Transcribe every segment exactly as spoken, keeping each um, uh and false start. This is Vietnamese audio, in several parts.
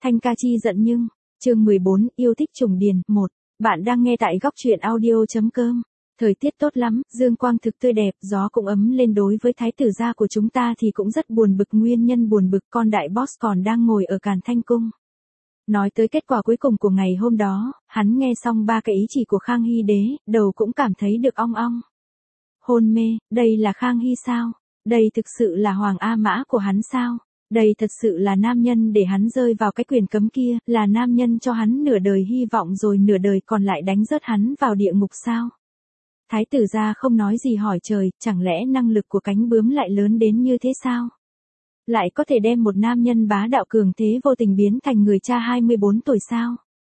Thanh ca chi giận nhưng, chương mười bốn, yêu thích trùng điền, một. Bạn đang nghe tại góc truyện audio.com. Thời tiết tốt lắm, dương quang thực tươi đẹp, gió cũng ấm lên. Đối với thái tử gia của chúng ta thì cũng rất buồn bực. Nguyên nhân buồn bực, con đại boss còn đang ngồi ở Càn Thanh Cung. Nói tới kết quả cuối cùng của ngày hôm đó, hắn nghe xong ba cái ý chỉ của Khang Hy đế, đầu cũng cảm thấy được ong ong. Hôn mê, đây là Khang Hy sao? Đây thực sự là hoàng A Mã của hắn sao? Đây thật sự là nam nhân để hắn rơi vào cái quyền cấm kia, là nam nhân cho hắn nửa đời hy vọng rồi nửa đời còn lại đánh rớt hắn vào địa ngục sao? Thái tử gia không nói gì hỏi trời, chẳng lẽ năng lực của cánh bướm lại lớn đến như thế sao? Lại có thể đem một nam nhân bá đạo cường thế vô tình biến thành người cha hai mươi bốn tuổi sao?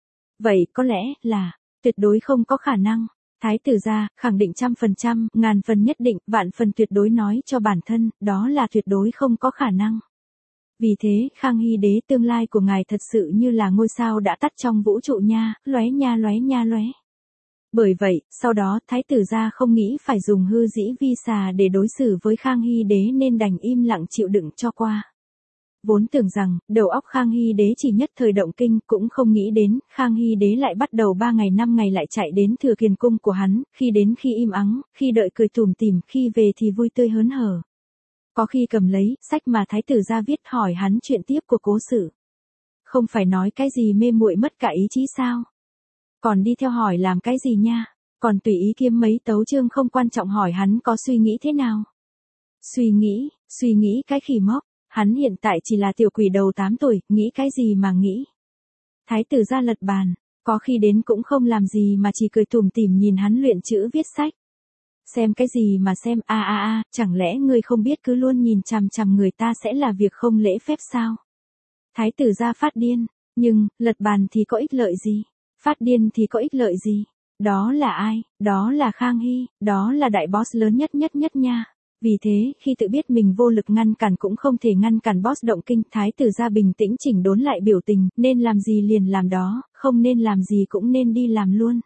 Vậy có lẽ là, tuyệt đối không có khả năng. Thái tử gia, khẳng định trăm phần trăm, ngàn phần nhất định, vạn phần tuyệt đối nói cho bản thân, đó là tuyệt đối không có khả năng. Vì thế, Khang Hy đế tương lai của ngài thật sự như là ngôi sao đã tắt trong vũ trụ nha, lóe nha lóe nha lóe. Bởi vậy, sau đó, thái tử gia không nghĩ phải dùng hư dĩ vi xà để đối xử với Khang Hy đế nên đành im lặng chịu đựng cho qua. Vốn tưởng rằng, đầu óc Khang Hy đế chỉ nhất thời động kinh, cũng không nghĩ đến, Khang Hy đế lại bắt đầu ba ngày năm ngày lại chạy đến Thừa Kiền cung của hắn, khi đến khi im ắng, khi đợi cười tủm tỉm, khi về thì vui tươi hớn hở. Có khi cầm lấy, sách mà thái tử gia viết hỏi hắn chuyện tiếp của cố sự. Không phải nói cái gì mê muội mất cả ý chí sao? Còn đi theo hỏi làm cái gì nha? Còn tùy ý kiếm mấy tấu chương không quan trọng hỏi hắn có suy nghĩ thế nào? Suy nghĩ, suy nghĩ cái khỉ mốc. Hắn hiện tại chỉ là tiểu quỷ đầu tám tuổi, nghĩ cái gì mà nghĩ. Thái tử gia lật bàn, có khi đến cũng không làm gì mà chỉ cười tủm tỉm nhìn hắn luyện chữ viết sách. Xem cái gì mà xem, a a a, chẳng lẽ ngươi không biết cứ luôn nhìn chằm chằm người ta sẽ là việc không lễ phép sao? Thái tử gia phát điên, nhưng, lật bàn thì có ích lợi gì? Phát điên thì có ích lợi gì? Đó là ai? Đó là Khang Hy, đó là đại boss lớn nhất nhất nhất nha. Vì thế, khi tự biết mình vô lực ngăn cản cũng không thể ngăn cản boss động kinh, thái tử gia bình tĩnh chỉnh đốn lại biểu tình, nên làm gì liền làm đó, không nên làm gì cũng nên đi làm luôn.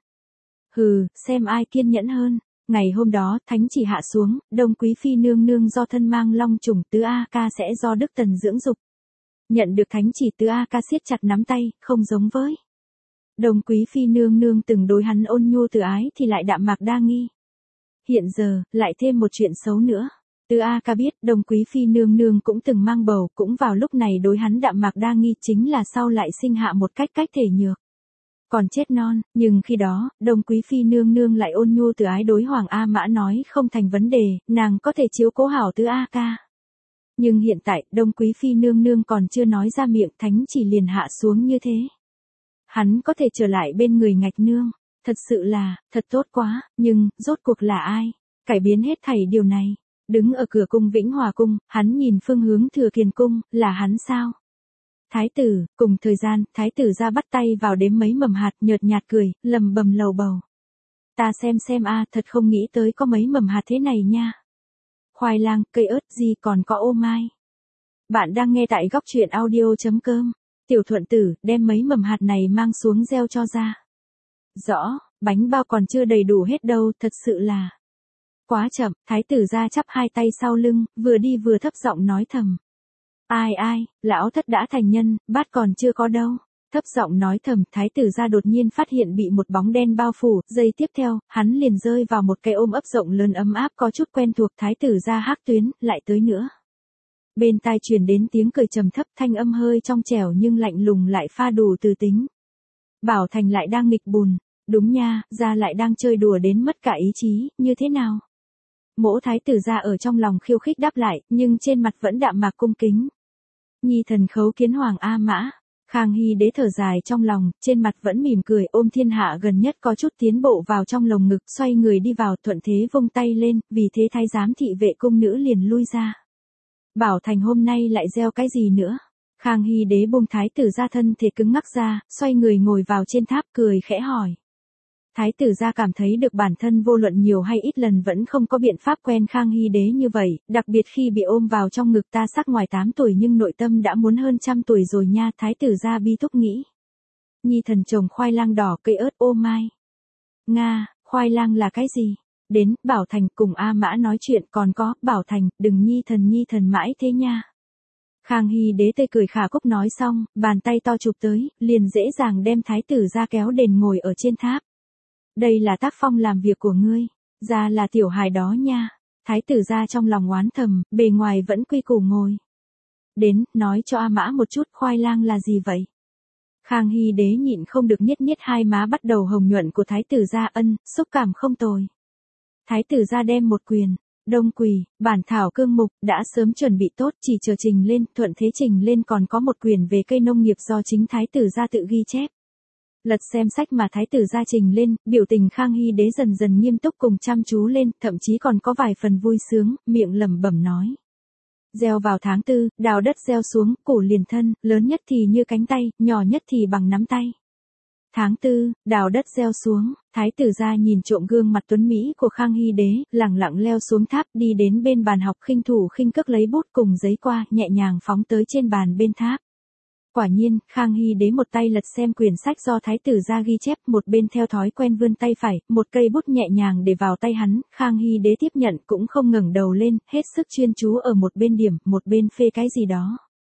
Hừ, xem ai kiên nhẫn hơn. Ngày hôm đó, thánh chỉ hạ xuống, Đông Quý Phi nương nương do thân mang long trùng, Tứ A Ca sẽ do Đức Tần dưỡng dục. Nhận được thánh chỉ, Tứ A Ca siết chặt nắm tay, không giống với Đông Quý Phi nương nương từng đối hắn ôn nhu từ ái thì lại đạm mạc đa nghi. Hiện giờ, lại thêm một chuyện xấu nữa. Tứ A Ca biết, Đông Quý Phi nương nương cũng từng mang bầu, cũng vào lúc này đối hắn đạm mạc đa nghi, chính là sau lại sinh hạ một cách cách thể nhược. Còn chết non, nhưng khi đó, Đông Quý Phi nương nương lại ôn nhu từ ái đối Hoàng A Mã nói không thành vấn đề, nàng có thể chiếu cố hảo Tứ A Ca. Nhưng hiện tại, Đông Quý Phi nương nương còn chưa nói ra miệng, thánh chỉ liền hạ xuống như thế. Hắn có thể trở lại bên người ngạch nương. Thật sự là, thật tốt quá, nhưng, rốt cuộc là ai? Cải biến hết thảy điều này. Đứng ở cửa cung Vĩnh Hòa cung, hắn nhìn phương hướng Thừa Kiền cung, là hắn sao? Thái tử, cùng thời gian, thái tử ra bắt tay vào đếm mấy mầm hạt, nhợt nhạt cười, lầm bầm lầu bầu. Ta xem xem a, thật không nghĩ tới có mấy mầm hạt thế này nha. Khoai lang, cây ớt gì còn có ô mai. Bạn đang nghe tại góc truyện audio.com. Tiểu thuận tử, đem mấy mầm hạt này mang xuống gieo cho ra. Rõ, bánh bao còn chưa đầy đủ hết đâu, thật sự là quá chậm. Thái tử gia chắp hai tay sau lưng, vừa đi vừa thấp giọng nói thầm. Ai ai, lão thất đã thành nhân, bát còn chưa có đâu. Thấp giọng nói thầm, thái tử gia đột nhiên phát hiện bị một bóng đen bao phủ, giây tiếp theo, hắn liền rơi vào một cái ôm ấp rộng lớn ấm áp có chút quen thuộc. Thái tử gia hắc tuyến, lại tới nữa. Bên tai truyền đến tiếng cười trầm thấp, thanh âm hơi trong trẻo nhưng lạnh lùng lại pha đủ từ tính. Bảo Thành lại đang nghịch bùn. Đúng nha, gia lại đang chơi đùa đến mất cả ý chí, như thế nào? Mỗ thái tử gia ở trong lòng khiêu khích đáp lại, nhưng trên mặt vẫn đạm mạc cung kính. Nhi thần khấu kiến Hoàng A Mã. Khang Hy đế thở dài trong lòng, trên mặt vẫn mỉm cười, ôm thiên hạ gần nhất có chút tiến bộ vào trong lồng ngực, xoay người đi vào, thuận thế vung tay lên, vì thế thái giám thị vệ cung nữ liền lui ra. Bảo Thành hôm nay lại gieo cái gì nữa? Khang Hy đế buông thái tử gia thân thể cứng ngắc ra, xoay người ngồi vào trên tháp cười khẽ hỏi. Thái tử gia cảm thấy được bản thân vô luận nhiều hay ít lần vẫn không có biện pháp quen Khang Hy đế như vậy, đặc biệt khi bị ôm vào trong ngực ta sắc ngoài tám tuổi nhưng nội tâm đã muốn hơn trăm tuổi rồi nha. Thái tử gia bi thúc nghĩ. Nhi thần trồng khoai lang đỏ, cây ớt, ô mai. Nga, khoai lang là cái gì? Đến, Bảo Thành cùng A Mã nói chuyện, còn có, Bảo Thành, đừng nhi thần nhi thần mãi thế nha. Khang Hy đế tươi cười khả cúc nói xong, bàn tay to chụp tới, liền dễ dàng đem thái tử ra kéo đền ngồi ở trên tháp. Đây là tác phong làm việc của ngươi, ra là tiểu hài đó nha. Thái tử ra trong lòng oán thầm, bề ngoài vẫn quy củ ngồi. Đến, nói cho A Mã một chút khoai lang là gì vậy? Khang Hy đế nhịn không được niết niết hai má bắt đầu hồng nhuận của thái tử gia, ân, xúc cảm không tồi. Thái tử gia đem một quyền, đông quỳ, bản thảo cương mục, đã sớm chuẩn bị tốt, chỉ chờ trình lên, thuận thế trình lên còn có một quyền về cây nông nghiệp do chính thái tử gia tự ghi chép. Lật xem sách mà thái tử gia trình lên, biểu tình Khang Hy đế dần dần nghiêm túc cùng chăm chú lên, thậm chí còn có vài phần vui sướng, miệng lẩm bẩm nói. Gieo vào tháng tư, đào đất gieo xuống, củ liền thân, lớn nhất thì như cánh tay, nhỏ nhất thì bằng nắm tay. Tháng tư, đào đất gieo xuống, thái tử gia nhìn trộm gương mặt tuấn Mỹ của Khang Hy đế, lẳng lặng leo xuống tháp đi đến bên bàn học khinh thủ khinh cước lấy bút cùng giấy qua, nhẹ nhàng phóng tới trên bàn bên tháp. Quả nhiên, Khang Hy đế một tay lật xem quyển sách do thái tử gia ghi chép, một bên theo thói quen vươn tay phải, một cây bút nhẹ nhàng để vào tay hắn, Khang Hy đế tiếp nhận cũng không ngẩng đầu lên, hết sức chuyên chú ở một bên điểm, một bên phê cái gì đó.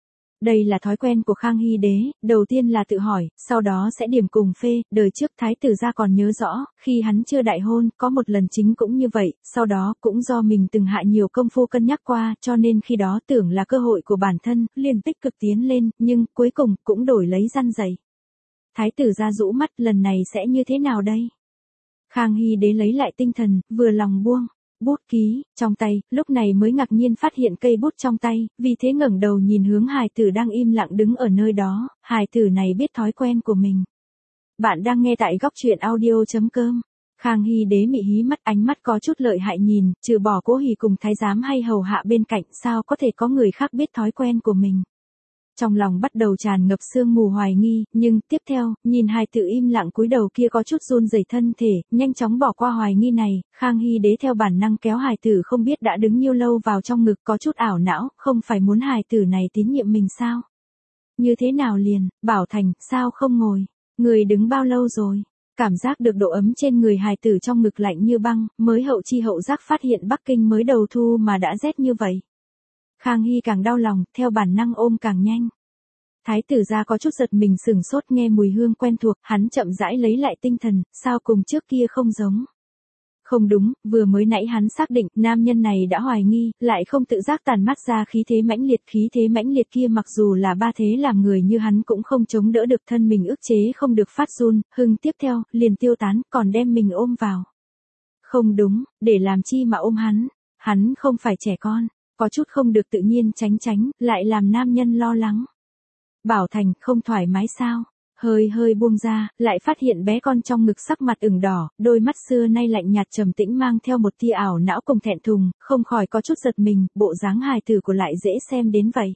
Đây là thói quen của Khang Hy đế, đầu tiên là tự hỏi, sau đó sẽ điểm cùng phê, đời trước thái tử gia còn nhớ rõ, khi hắn chưa đại hôn, có một lần chính cũng như vậy, sau đó cũng do mình từng hạ nhiều công phu cân nhắc qua, cho nên khi đó tưởng là cơ hội của bản thân, liền tích cực tiến lên, nhưng cuối cùng cũng đổi lấy răn dày. Thái tử gia rũ mắt, lần này sẽ như thế nào đây? Khang Hy đế lấy lại tinh thần, vừa lòng buông bút ký trong tay, lúc này mới ngạc nhiên phát hiện cây bút trong tay, vì thế ngẩng đầu nhìn hướng hài tử đang im lặng đứng ở nơi đó, hài tử này biết thói quen của mình. Bạn đang nghe tại góc truyện audio.com. Khang Hy đế mị hí mắt, ánh mắt có chút lợi hại nhìn, trừ bỏ Cố Hỉ cùng thái giám hay hầu hạ bên cạnh, sao có thể có người khác biết thói quen của mình. Trong lòng bắt đầu tràn ngập sương mù hoài nghi, nhưng tiếp theo, nhìn hài tử im lặng cúi đầu kia có chút run rẩy thân thể, nhanh chóng bỏ qua hoài nghi này, Khang Hy đế theo bản năng kéo hài tử không biết đã đứng nhiêu lâu vào trong ngực, có chút ảo não, không phải muốn hài tử này tín nhiệm mình sao? Như thế nào liền, Bảo Thành, sao không ngồi? Người đứng bao lâu rồi? Cảm giác được độ ấm trên người hài tử trong ngực lạnh như băng, mới hậu chi hậu giác phát hiện Bắc Kinh mới đầu thu mà đã rét như vậy. Khang Hy càng đau lòng, theo bản năng ôm càng nhanh. Thái tử gia có chút giật mình sửng sốt nghe mùi hương quen thuộc, hắn chậm rãi lấy lại tinh thần, sao cùng trước kia không giống. Không đúng, vừa mới nãy hắn xác định, nam nhân này đã hoài nghi, lại không tự giác tàn mắt ra khí thế mãnh liệt, khí thế mãnh liệt kia mặc dù là ba thế làm người như hắn cũng không chống đỡ được, thân mình ức chế không được phát run, hưng tiếp theo, liền tiêu tán, còn đem mình ôm vào. Không đúng, để làm chi mà ôm hắn, hắn không phải trẻ con. Có chút không được tự nhiên tránh tránh, lại làm nam nhân lo lắng. Bảo Thành, không thoải mái sao? Hơi hơi buông ra, lại phát hiện bé con trong ngực sắc mặt ửng đỏ, đôi mắt xưa nay lạnh nhạt trầm tĩnh mang theo một tia ảo não cùng thẹn thùng, không khỏi có chút giật mình, bộ dáng hài tử của lại dễ xem đến vậy.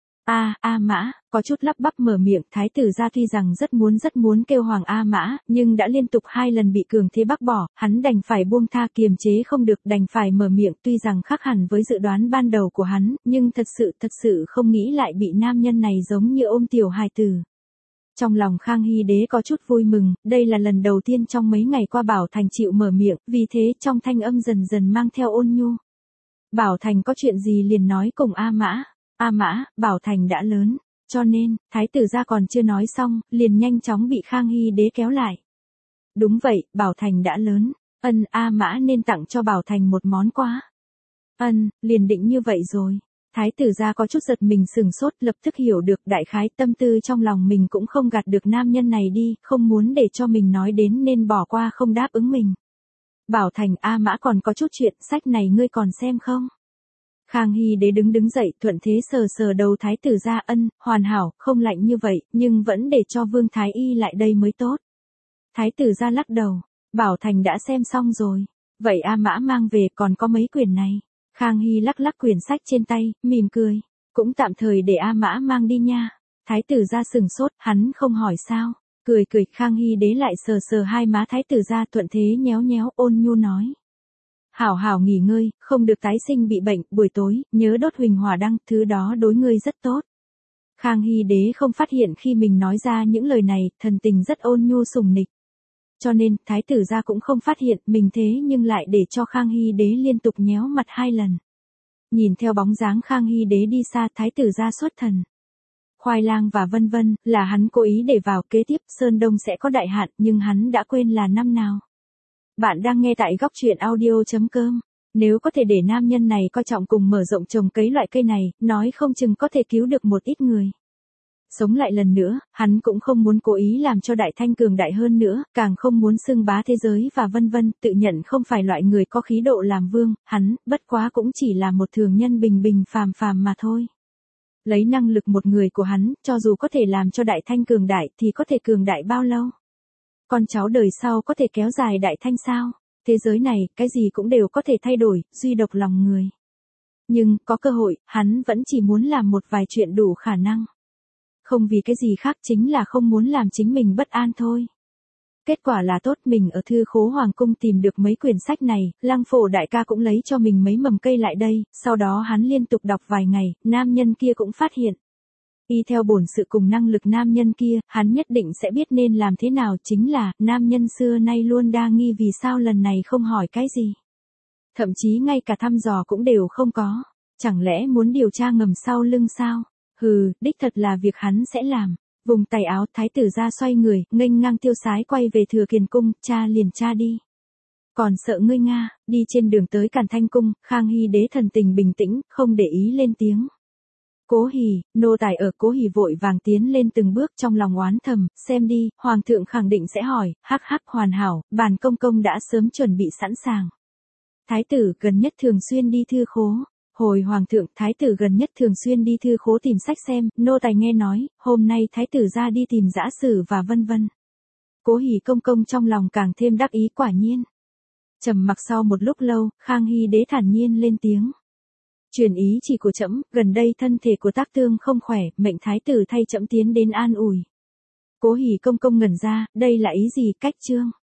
A, A Mã, có chút lắp bắp mở miệng, thái tử gia tuy rằng rất muốn rất muốn kêu Hoàng A Mã, nhưng đã liên tục hai lần bị cường thế bác bỏ, hắn đành phải buông tha, kiềm chế không được, đành phải mở miệng, tuy rằng khác hẳn với dự đoán ban đầu của hắn, nhưng thật sự thật sự không nghĩ lại bị nam nhân này giống như ôm tiểu hài tử. Trong lòng Khang Hy đế có chút vui mừng, đây là lần đầu tiên trong mấy ngày qua Bảo Thành chịu mở miệng, vì thế trong thanh âm dần dần mang theo ôn nhu. Bảo Thành có chuyện gì liền nói cùng A Mã. A Mã, Bảo Thành đã lớn, cho nên, thái tử gia còn chưa nói xong, liền nhanh chóng bị Khang Hy đế kéo lại. Đúng vậy, Bảo Thành đã lớn, ân, A Mã nên tặng cho Bảo Thành một món quà. Ân, liền định như vậy rồi. Thái tử gia có chút giật mình sừng sốt, lập tức hiểu được đại khái tâm tư trong lòng mình, cũng không gạt được nam nhân này đi, không muốn để cho mình nói đến nên bỏ qua không đáp ứng mình. Bảo Thành, A Mã còn có chút chuyện, sách này ngươi còn xem không? Khang Hy đế đứng đứng dậy, thuận thế sờ sờ đầu thái tử gia, ân, hoàn hảo, không lạnh như vậy, nhưng vẫn để cho Vương Thái Y lại đây mới tốt. Thái tử gia lắc đầu, Bảo Thành đã xem xong rồi. Vậy A Mã mang về, còn có mấy quyển này. Khang Hy lắc lắc quyển sách trên tay, mỉm cười. Cũng tạm thời để A Mã mang đi nha. Thái tử gia sừng sốt, hắn không hỏi sao. Cười cười, Khang Hy đế lại sờ sờ hai má thái tử gia, thuận thế nhéo nhéo, ôn nhu nói. Hảo hảo nghỉ ngơi, không được tái sinh bị bệnh, buổi tối, nhớ đốt huỳnh hỏa đăng, thứ đó đối ngươi rất tốt. Khang Hy đế không phát hiện khi mình nói ra những lời này, thần tình rất ôn nhu sủng nịch. Cho nên, thái tử gia cũng không phát hiện mình thế nhưng lại để cho Khang Hy đế liên tục nhéo mặt hai lần. Nhìn theo bóng dáng Khang Hy Đế đi xa, thái tử gia xuất thần. Khoai lang và vân vân, là hắn cố ý để vào, kế tiếp Sơn Đông sẽ có đại hạn, nhưng hắn đã quên là năm nào. Bạn đang nghe tại góc truyện audio.com. Nếu có thể để nam nhân này coi trọng cùng mở rộng trồng cấy loại cây này, nói không chừng có thể cứu được một ít người. Sống lại lần nữa, hắn cũng không muốn cố ý làm cho Đại Thanh cường đại hơn nữa, càng không muốn xưng bá thế giới và vân vân, tự nhận không phải loại người có khí độ làm vương, hắn, bất quá cũng chỉ là một thường nhân bình bình phàm phàm mà thôi. Lấy năng lực một người của hắn, cho dù có thể làm cho Đại Thanh cường đại thì có thể cường đại bao lâu? Con cháu đời sau có thể kéo dài Đại Thanh sao? Thế giới này, cái gì cũng đều có thể thay đổi, duy độc lòng người. Nhưng, có cơ hội, hắn vẫn chỉ muốn làm một vài chuyện đủ khả năng. Không vì cái gì khác, chính là không muốn làm chính mình bất an thôi. Kết quả là tốt, mình ở thư khố hoàng cung tìm được mấy quyển sách này, Lăng Phổ đại ca cũng lấy cho mình mấy mầm cây lại đây, sau đó hắn liên tục đọc vài ngày, nam nhân kia cũng phát hiện. Y theo bổn sự cùng năng lực nam nhân kia, hắn nhất định sẽ biết nên làm thế nào, chính là, nam nhân xưa nay luôn đa nghi vì sao lần này không hỏi cái gì. Thậm chí ngay cả thăm dò cũng đều không có, chẳng lẽ muốn điều tra ngầm sau lưng sao? Hừ, đích thật là việc hắn sẽ làm. Vùng tay áo, thái tử ra xoay người, nghênh ngang tiêu sái quay về Thừa Kiền cung, cha liền cha đi. Còn sợ ngươi Nga, đi trên đường tới Càn Thanh cung, Khang Hy Đế thần tình bình tĩnh, không để ý lên tiếng. Cố Hỉ, nô tài ở. Cố Hỉ vội vàng tiến lên từng bước, trong lòng oán thầm, xem đi, hoàng thượng khẳng định sẽ hỏi, hắc hắc, hoàn hảo, bản công công đã sớm chuẩn bị sẵn sàng. Thái tử gần nhất thường xuyên đi thư khố. Hồi hoàng thượng, thái tử gần nhất thường xuyên đi thư khố tìm sách xem, nô tài nghe nói, hôm nay thái tử ra đi tìm dã sử và vân vân. Cố Hỉ công công trong lòng càng thêm đắc ý, quả nhiên. Trầm mặc sau một lúc lâu, Khang Hy Đế thản nhiên lên tiếng. Truyền ý chỉ của trẫm, gần đây thân thể của Tác Tương không khỏe, mệnh thái tử thay trẫm tiến đến an ủi. Cố Hỉ công công ngẩn ra, đây là ý gì, cách chương?